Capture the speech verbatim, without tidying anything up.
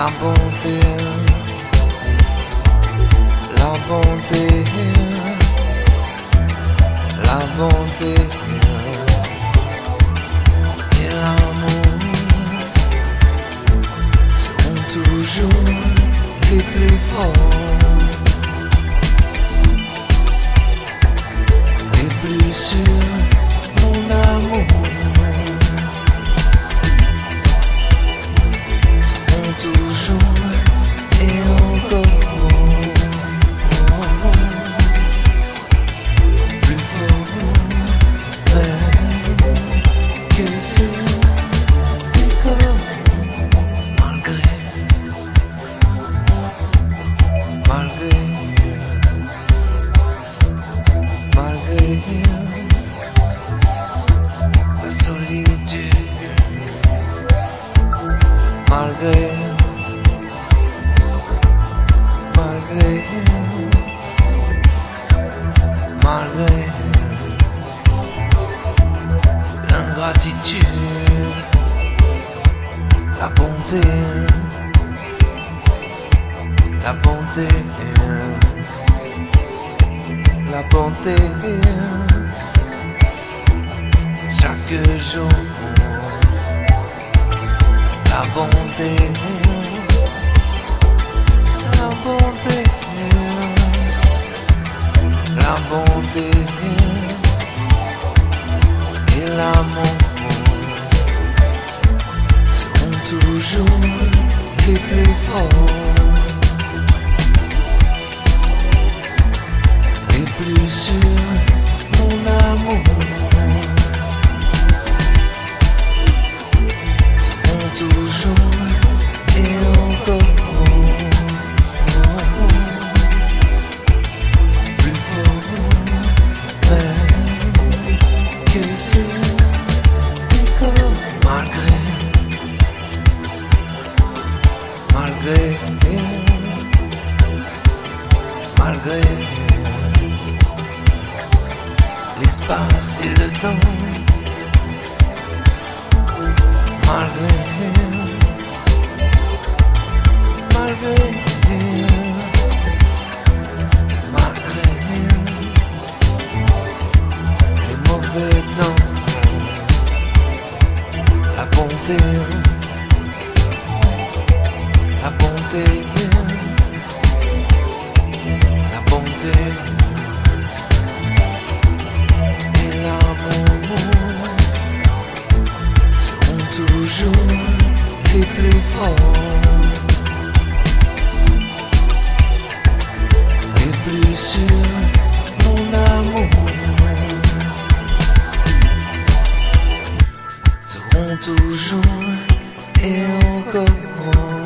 La bonté, la bonté, la bonté et l'amour seront toujours les plus forts, les plus sûrs, mon amour. Toujours et encore plus fort même que sur les corps. Malgré, malgré, malgré la solitude, malgré Malgré, malgré l'ingratitude, la bonté, la bonté, la bonté, chaque jour, la bonté. La bonté, la bonté et l'amour seront toujours les plus forts, les plus sûrs, mon amour seront toujours et encore malgré, malgré, malgré l'espace et le temps, malgré, malgré, malgré les mauvais temps. La bonté, la bonté, la bonté et l'amour seront toujours les plus forts, les plus sûrs, mon amour seront toujours et encore.